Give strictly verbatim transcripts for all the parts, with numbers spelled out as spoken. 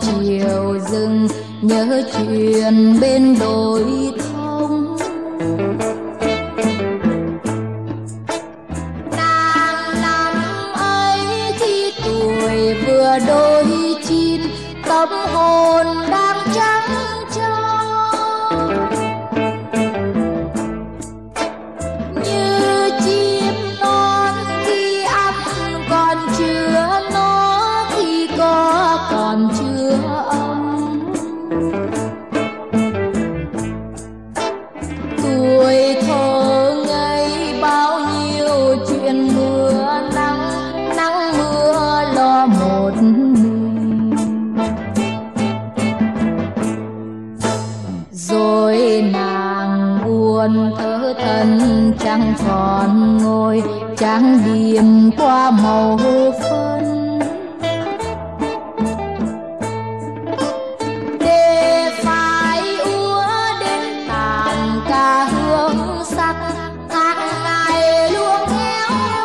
chiều rừng, nhớ chuyện bên đồi thông. Nàng năm ấy khi tuổi vừa đôi chín, tâm hồn đang trắng trâu. Như chim non khi ăn còn chưa nó, khi có còn chưa ấm. Tuổi thơ ngây bao nhiêu chuyện mưa nắng, nắng mưa lo một mình. Rồi nàng buồn thở than chẳng còn ngồi, chẳng điểm qua màu phân. Để phải úa đến tàn ca hương sắc, tháng ngày luôn héo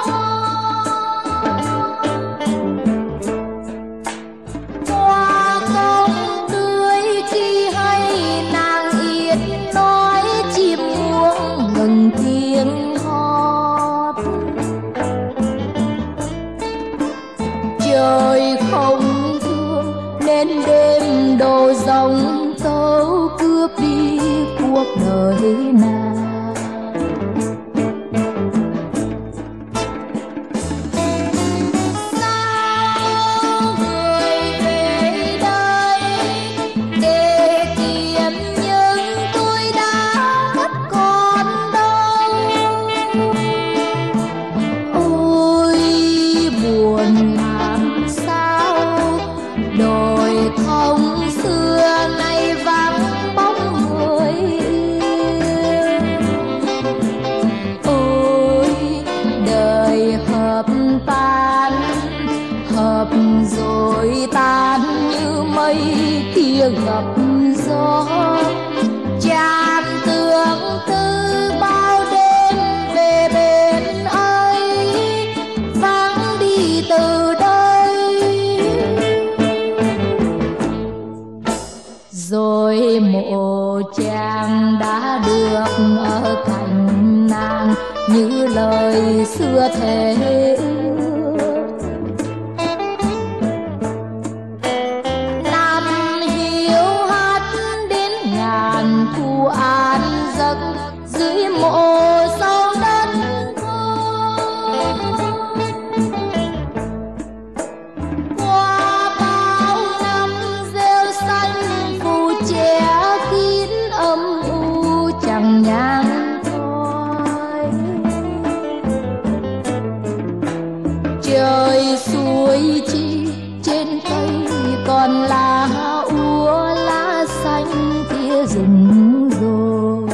hoa không tươi. Khi hay nàng yên nói, chim muông ngừng tiếng hót. Trời không thương nên đêm đồ rồng tấu cướp đi cuộc đời nàng. Sao người về đây để tìm những tôi đã mất còn đâu? Ôi buồn làm sao, đồi thông xưa nay vắng bóng người yêu. Ôi đời hợp tan, hợp rồi tan như mây kia gặp gió. Chàng tưởng tư bao đêm về bên ấy, vắng đi từ đây. Rồi mộ chàng đã được ở cạnh nàng, như lời xưa thề ước. Năm hiếu hát đến ngàn thu an giấc, dưới mộ sâu đất qua bao năm rêu xanh phủ che kín âm u chẳng nhang khói. Trời suối chi trên cây còn lá úa, lá xanh kia rụng rồi.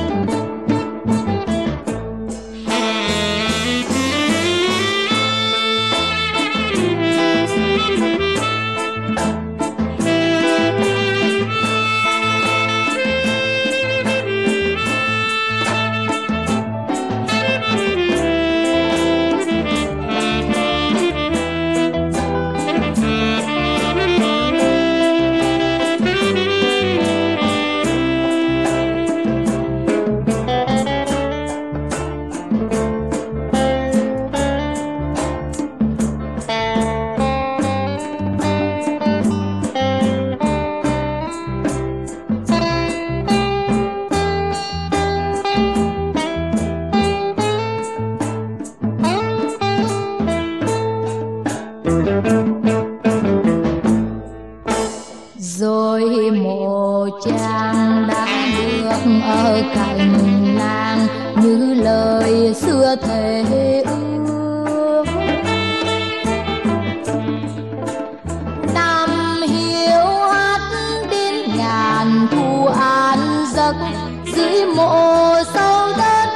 Rồi mộ chàng đã được ở cạnh nàng, như lời xưa thề ước. Năm hiếu hát đến ngàn thu an giấc, dưới mộ sâu đất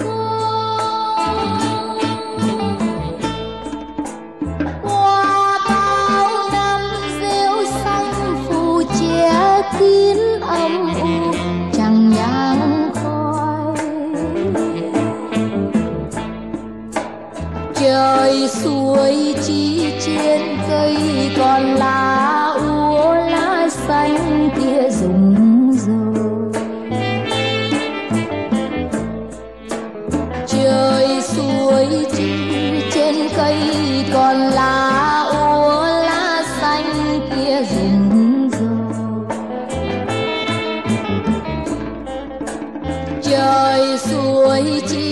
qua bao năm rêu xanh phủ che kín âm u chẳng nhang khói. Trời suối chi trên cây còn lá úa, người chỉ